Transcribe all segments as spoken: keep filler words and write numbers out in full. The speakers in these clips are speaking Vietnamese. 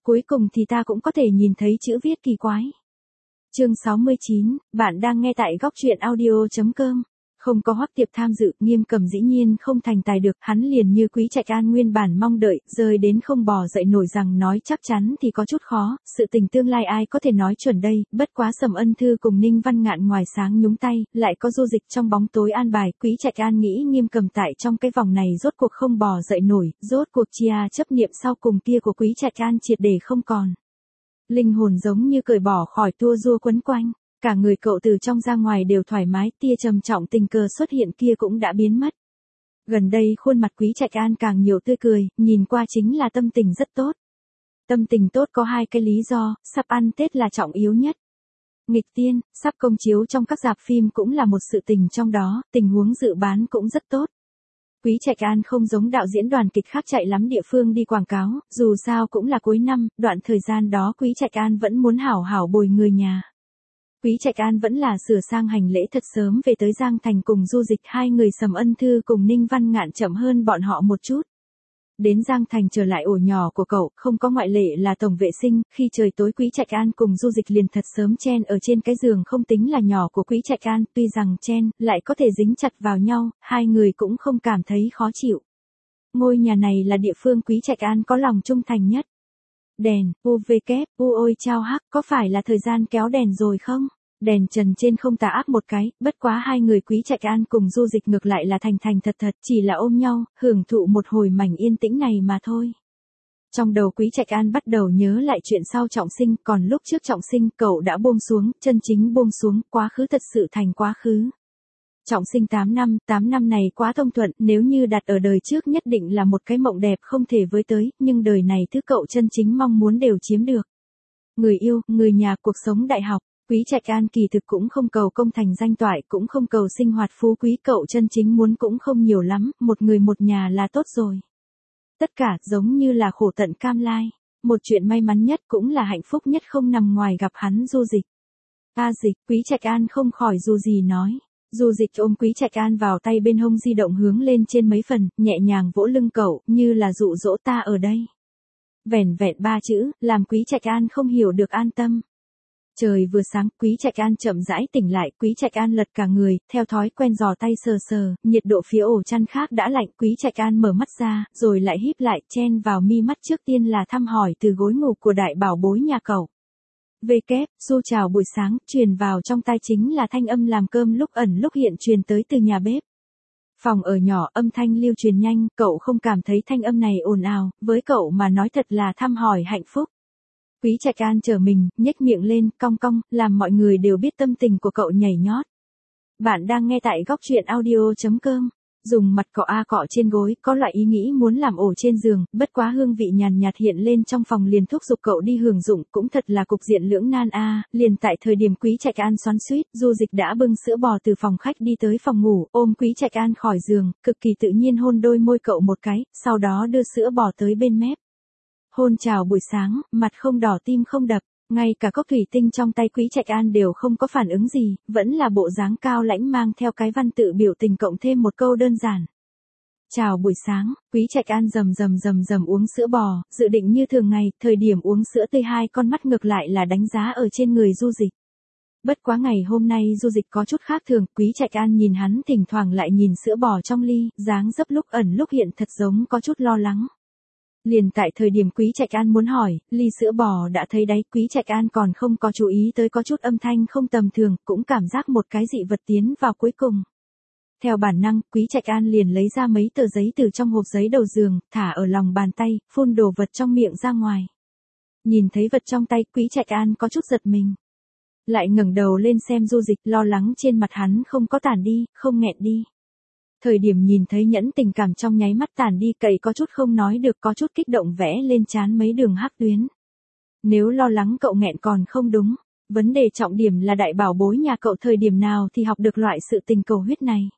Cuối cùng thì ta cũng có thể nhìn thấy chữ viết kỳ quái. Chương sáu mươi chín, bạn đang nghe tại góc truyện audio chấm com. Không có Hoắc Tiệp tham dự, Nghiêm Cầm dĩ nhiên không thành tài được, hắn liền như Quý Trạch An nguyên bản mong đợi, rơi đến không bò dậy nổi rằng nói chắc chắn thì có chút khó, sự tình tương lai ai có thể nói chuẩn đây, bất quá Sầm Ân Thư cùng Ninh Văn Ngạn ngoài sáng nhúng tay, lại có Du Dịch trong bóng tối an bài, Quý Trạch An nghĩ Nghiêm Cầm tại trong cái vòng này rốt cuộc không bò dậy nổi, rốt cuộc chia chấp niệm sau cùng kia của Quý Trạch An triệt để không còn. Linh hồn giống như cởi bỏ khỏi tua rua quấn quanh. Cả người cậu từ trong ra ngoài đều thoải mái, tia trầm trọng tình cờ xuất hiện kia cũng đã biến mất. Gần đây khuôn mặt Quý Trạch An càng nhiều tươi cười, nhìn qua chính là tâm tình rất tốt. Tâm tình tốt có hai cái lý do, sắp ăn Tết là trọng yếu nhất. Nghịch tiên, sắp công chiếu trong các rạp phim cũng là một sự tình trong đó, tình huống dự bán cũng rất tốt. Quý Trạch An không giống đạo diễn đoàn kịch khác chạy lắm địa phương đi quảng cáo, dù sao cũng là cuối năm, đoạn thời gian đó Quý Trạch An vẫn muốn hảo hảo bồi người nhà. Quý Trạch An vẫn là sửa sang hành lễ thật sớm về tới Giang Thành cùng Du Dịch, hai người Sầm Ân Thư cùng Ninh Văn Ngạn chậm hơn bọn họ một chút. Đến Giang Thành trở lại ổ nhỏ của cậu, không có ngoại lệ là tổng vệ sinh, khi trời tối Quý Trạch An cùng Du Dịch liền thật sớm chen ở trên cái giường không tính là nhỏ của Quý Trạch An, tuy rằng chen, lại có thể dính chặt vào nhau, hai người cũng không cảm thấy khó chịu. Ngôi nhà này là địa phương Quý Trạch An có lòng trung thành nhất. Đèn, u vê kép, u ôi chao hắc, có phải là thời gian kéo đèn rồi không? Đèn trần trên không tà áp một cái, bất quá hai người Quý Trạch An cùng Du Dịch ngược lại là thành thành thật thật, chỉ là ôm nhau, hưởng thụ một hồi mảnh yên tĩnh này mà thôi. Trong đầu Quý Trạch An bắt đầu nhớ lại chuyện sau trọng sinh, còn lúc trước trọng sinh cậu đã buông xuống, chân chính buông xuống, quá khứ thật sự thành quá khứ. Trọng sinh tám năm, tám năm này quá thông thuận, nếu như đặt ở đời trước nhất định là một cái mộng đẹp không thể với tới, nhưng đời này thứ cậu chân chính mong muốn đều chiếm được. Người yêu, người nhà, cuộc sống đại học, Quý Trạch An kỳ thực cũng không cầu công thành danh toại, cũng không cầu sinh hoạt phú quý, cậu chân chính muốn cũng không nhiều lắm, một người một nhà là tốt rồi. Tất cả giống như là khổ tận cam lai, một chuyện may mắn nhất cũng là hạnh phúc nhất không nằm ngoài gặp hắn Du Dịch. A Dịch, Quý Trạch An không khỏi dù gì nói. Du Dịch ôm Quý Trạch An vào tay bên hông di động hướng lên trên mấy phần, nhẹ nhàng vỗ lưng cậu, như là dụ dỗ ta ở đây. Vẻn vẹn ba chữ, làm Quý Trạch An không hiểu được an tâm. Trời vừa sáng, Quý Trạch An chậm rãi tỉnh lại, Quý Trạch An lật cả người, theo thói quen giò tay sờ sờ, nhiệt độ phía ổ chăn khác đã lạnh, Quý Trạch An mở mắt ra, rồi lại híp lại, chen vào mi mắt trước tiên là thăm hỏi từ gối ngủ của đại bảo bối nhà cậu. Về kép, su chào buổi sáng, truyền vào trong tai chính là thanh âm làm cơm lúc ẩn lúc hiện truyền tới từ nhà bếp. Phòng ở nhỏ, âm thanh lưu truyền nhanh, cậu không cảm thấy thanh âm này ồn ào, với cậu mà nói thật là thăm hỏi hạnh phúc. Quý Trạch An trở mình, nhếch miệng lên, cong cong, làm mọi người đều biết tâm tình của cậu nhảy nhót. Bạn đang nghe tại góc truyện audio chấm com. Dùng mặt cọ a cọ trên gối, có loại ý nghĩ muốn làm ổ trên giường, bất quá hương vị nhàn nhạt hiện lên trong phòng liền thúc giục cậu đi hưởng dụng, cũng thật là cục diện lưỡng nan a. Liền tại thời điểm Quý Trạch An xoắn xuýt, Du Dịch đã bưng sữa bò từ phòng khách đi tới phòng ngủ, ôm Quý Trạch An khỏi giường, cực kỳ tự nhiên hôn đôi môi cậu một cái, sau đó đưa sữa bò tới bên mép. Hôn chào buổi sáng, mặt không đỏ tim không đập, ngay cả cốc thủy tinh trong tay Quý Trạch An đều không có phản ứng gì, vẫn là bộ dáng cao lãnh mang theo cái văn tự biểu tình cộng thêm một câu đơn giản. Chào buổi sáng, Quý Trạch An rầm rầm rầm rầm uống sữa bò, dự định như thường ngày, thời điểm uống sữa tươi hai con mắt ngược lại là đánh giá ở trên người Du Dịch. Bất quá ngày hôm nay Du Dịch có chút khác thường, Quý Trạch An nhìn hắn thỉnh thoảng lại nhìn sữa bò trong ly, dáng dấp lúc ẩn lúc hiện thật giống có chút lo lắng. Liền tại thời điểm Quý Trạch An muốn hỏi, ly sữa bò đã thấy đáy, Quý Trạch An còn không có chú ý tới có chút âm thanh không tầm thường, cũng cảm giác một cái dị vật tiến vào cuối cùng. Theo bản năng, Quý Trạch An liền lấy ra mấy tờ giấy từ trong hộp giấy đầu giường, thả ở lòng bàn tay, phun đồ vật trong miệng ra ngoài. Nhìn thấy vật trong tay, Quý Trạch An có chút giật mình. Lại ngẩng đầu lên xem Du Dịch, lo lắng trên mặt hắn không có tản đi, không nghẹn đi. Thời điểm nhìn thấy nhẫn tình cảm trong nháy mắt tản đi, cậy có chút không nói được, có chút kích động vẽ lên trán mấy đường hắc tuyến. Nếu lo lắng cậu nghẹn còn không đúng, vấn đề trọng điểm là đại bảo bối nhà cậu thời điểm nào thì học được loại sự tình cầu huyết này.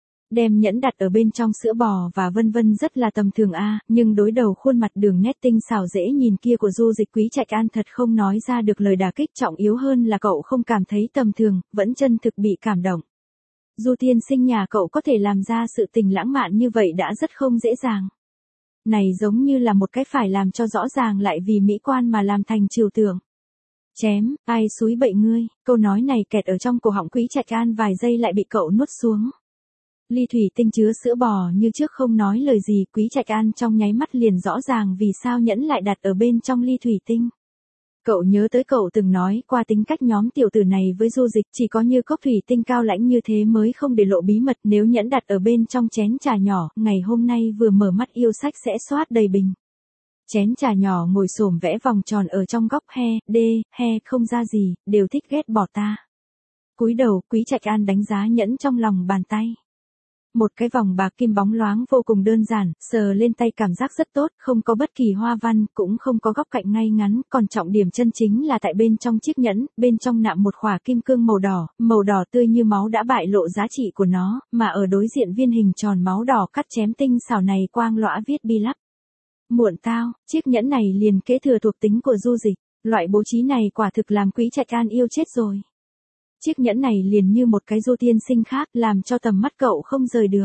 Đem nhẫn đặt ở bên trong sữa bò và vân vân rất là tầm thường a, nhưng đối đầu khuôn mặt đường nét tinh xảo dễ nhìn kia của Du Dịch, Quý Trạch An thật không nói ra được lời đả kích, trọng yếu hơn là cậu không cảm thấy tầm thường, vẫn chân thực bị cảm động. Du tiên sinh nhà cậu có thể làm ra sự tình lãng mạn như vậy đã rất không dễ dàng. Này giống như là một cái phải làm cho rõ ràng lại vì mỹ quan mà làm thành trừu tượng. Chém, ai xúi bậy ngươi, câu nói này kẹt ở trong cổ họng Quý Trạch An vài giây lại bị cậu nuốt xuống. Ly thủy tinh chứa sữa bò như trước không nói lời gì, Quý Trạch An trong nháy mắt liền rõ ràng vì sao nhẫn lại đặt ở bên trong ly thủy tinh. Cậu nhớ tới cậu từng nói qua tính cách nhóm tiểu tử này với Du Dịch, chỉ có như cốc thủy tinh cao lãnh như thế mới không để lộ bí mật, nếu nhẫn đặt ở bên trong chén trà nhỏ, ngày hôm nay vừa mở mắt yêu sách sẽ xoát đầy bình. Chén trà nhỏ ngồi xổm vẽ vòng tròn ở trong góc, he, đê, he, không ra gì, đều thích ghét bỏ ta. Cúi đầu, Quý Trạch An đánh giá nhẫn trong lòng bàn tay. Một cái vòng bạc kim bóng loáng vô cùng đơn giản, sờ lên tay cảm giác rất tốt, không có bất kỳ hoa văn, cũng không có góc cạnh ngay ngắn, còn trọng điểm chân chính là tại bên trong chiếc nhẫn, bên trong nạm một khỏa kim cương màu đỏ, màu đỏ tươi như máu đã bại lộ giá trị của nó, mà ở đối diện viên hình tròn máu đỏ cắt chém tinh xảo này quang lõa viết bi lắc. Muộn tao, chiếc nhẫn này liền kế thừa thuộc tính của Du Dịch, loại bố trí này quả thực làm Quý Trạch An yêu chết rồi. Chiếc nhẫn này liền như một cái du tiên sinh khác, làm cho tầm mắt cậu không rời được.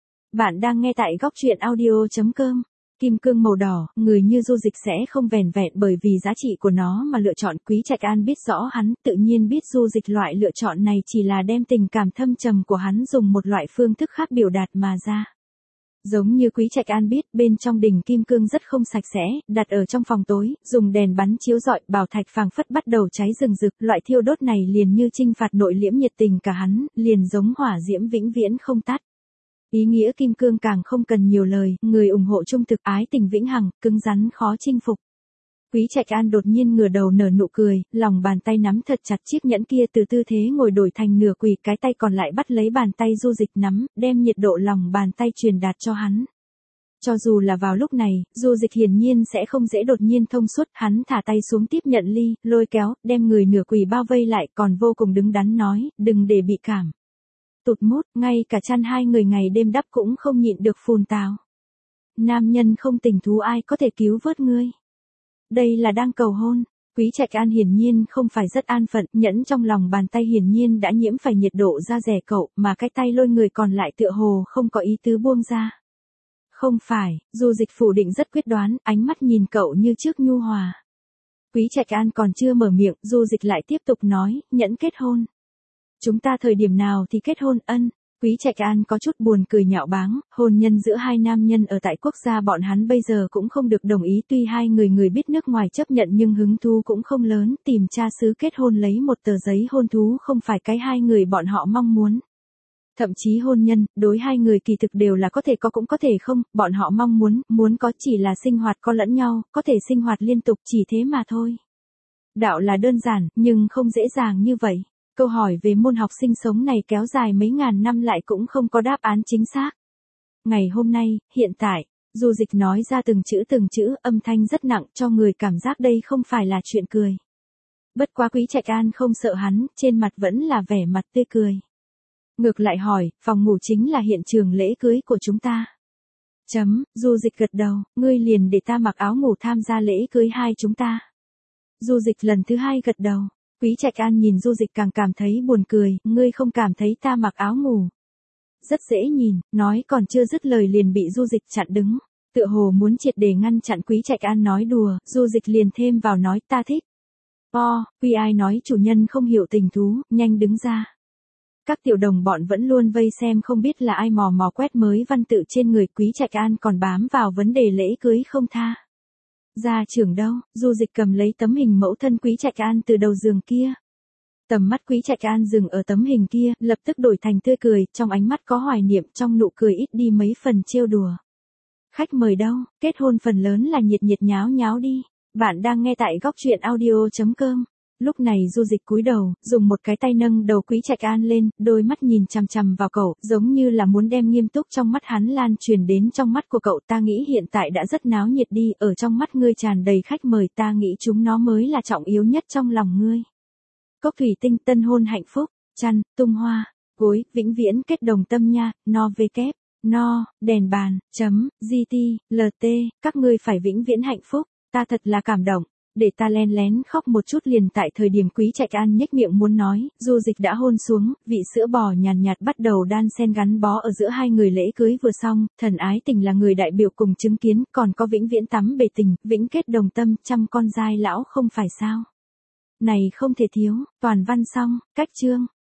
Bạn đang nghe tại góc truyện audio chấm com. Kim cương màu đỏ, người như Du Dịch sẽ không vẻn vẹn bởi vì giá trị của nó mà lựa chọn. Quý Trạch An biết rõ hắn, tự nhiên biết Du Dịch loại lựa chọn này chỉ là đem tình cảm thâm trầm của hắn dùng một loại phương thức khác biểu đạt mà ra. Giống như Quý Trạch An biết, bên trong đỉnh kim cương rất không sạch sẽ, đặt ở trong phòng tối, dùng đèn bắn chiếu rọi, bảo thạch phảng phất bắt đầu cháy rừng rực, loại thiêu đốt này liền như chinh phạt nội liễm nhiệt tình cả hắn, liền giống hỏa diễm vĩnh viễn không tắt. Ý nghĩa kim cương càng không cần nhiều lời, người ủng hộ trung thực, ái tình vĩnh hằng, cứng rắn khó chinh phục. Quý Trạch An đột nhiên ngửa đầu nở nụ cười, lòng bàn tay nắm thật chặt chiếc nhẫn kia, từ tư thế ngồi đổi thành nửa quỳ, cái tay còn lại bắt lấy bàn tay Du Dịch nắm, đem nhiệt độ lòng bàn tay truyền đạt cho hắn. Cho dù là vào lúc này, Du Dịch hiển nhiên sẽ không dễ đột nhiên thông suốt, hắn thả tay xuống tiếp nhận ly, lôi kéo, đem người nửa quỳ bao vây lại, còn vô cùng đứng đắn nói, đừng để bị cảm. Tụt mút, ngay cả chăn hai người ngày đêm đắp cũng không nhịn được phun tào. Nam nhân không tình thú ai có thể cứu vớt ngươi. Đây là đang cầu hôn. Quý Trạch An hiển nhiên không phải rất an phận, nhẫn trong lòng bàn tay hiển nhiên đã nhiễm phải nhiệt độ da rẻ cậu, mà cái tay lôi người còn lại tựa hồ không có ý tứ buông ra. Không phải, Du Dịch phủ định rất quyết đoán, ánh mắt nhìn cậu như trước nhu hòa. Quý Trạch An còn chưa mở miệng, Du Dịch lại tiếp tục nói, nhẫn kết hôn. Chúng ta thời điểm nào thì kết hôn, ân. Quý Trạch An có chút buồn cười nhạo báng, hôn nhân giữa hai nam nhân ở tại quốc gia bọn hắn bây giờ cũng không được đồng ý, tuy hai người người biết nước ngoài chấp nhận nhưng hứng thú cũng không lớn, tìm cha xứ kết hôn lấy một tờ giấy hôn thú không phải cái hai người bọn họ mong muốn. Thậm chí hôn nhân, đối hai người kỳ thực đều là có thể có cũng có thể không, bọn họ mong muốn, muốn có chỉ là sinh hoạt có lẫn nhau, có thể sinh hoạt liên tục chỉ thế mà thôi. Đạo là đơn giản, nhưng không dễ dàng như vậy. Câu hỏi về môn học sinh sống này kéo dài mấy ngàn năm lại cũng không có đáp án chính xác. Ngày hôm nay, hiện tại, Du Dịch nói ra từng chữ từng chữ, âm thanh rất nặng cho người cảm giác đây không phải là chuyện cười. Bất quá Quý Trạch An không sợ hắn, trên mặt vẫn là vẻ mặt tươi cười. Ngược lại hỏi, phòng ngủ chính là hiện trường lễ cưới của chúng ta. Chấm, Du Dịch gật đầu, ngươi liền để ta mặc áo ngủ tham gia lễ cưới hai chúng ta. Du Dịch lần thứ hai gật đầu. Quý Trạch An nhìn Du Dịch càng cảm thấy buồn cười, ngươi không cảm thấy ta mặc áo ngủ rất dễ nhìn, nói còn chưa dứt lời liền bị Du Dịch chặn đứng, tựa hồ muốn triệt để ngăn chặn Quý Trạch An nói đùa, Du Dịch liền thêm vào nói ta thích. O, quy ai nói chủ nhân không hiểu tình thú, nhanh đứng ra. Các tiểu đồng bọn vẫn luôn vây xem không biết là ai mò mò quét mới văn tự trên người, Quý Trạch An còn bám vào vấn đề lễ cưới không tha. Gia trưởng đâu, Du Dịch cầm lấy tấm hình mẫu thân Quý Trạch An từ đầu giường kia. Tầm mắt Quý Trạch An dừng ở tấm hình kia, lập tức đổi thành tươi cười, trong ánh mắt có hoài niệm, trong nụ cười ít đi mấy phần trêu đùa. Khách mời đâu, kết hôn phần lớn là nhiệt nhiệt nháo nháo đi. Bạn đang nghe tại góc truyện audio chấm com. Lúc này Du Dịch cúi đầu, dùng một cái tay nâng đầu Quý Trạch An lên, đôi mắt nhìn chằm chằm vào cậu, giống như là muốn đem nghiêm túc trong mắt hắn lan truyền đến trong mắt của cậu. Ta nghĩ hiện tại đã rất náo nhiệt đi, ở trong mắt ngươi tràn đầy khách mời, ta nghĩ chúng nó mới là trọng yếu nhất trong lòng ngươi. Cốc thủy tinh, tân hôn hạnh phúc, chăn, tung hoa, gối, vĩnh viễn kết đồng tâm nha, no vê kép, no, đèn bàn, chấm, gt, lt, các ngươi phải vĩnh viễn hạnh phúc, ta thật là cảm động. để ta len lén khóc một chút liền. Tại thời điểm Quý Trạch An nhếch miệng muốn nói, Du Dịch đã hôn xuống, vị sữa bò nhàn nhạt, nhạt bắt đầu đan xen gắn bó ở giữa hai người. Lễ cưới vừa xong, Thần Ái Tình là người đại biểu cùng chứng kiến, còn có vĩnh viễn tắm bể tình, vĩnh kết đồng tâm, trăm con giai lão không phải sao. Này không thể thiếu, toàn văn xong, cách chương.